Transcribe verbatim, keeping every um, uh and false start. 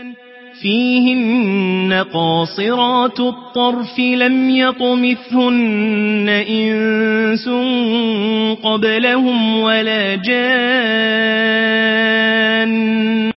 فيهن قاصرات الطرف لم يطمثهن إنس قبلهم ولا جان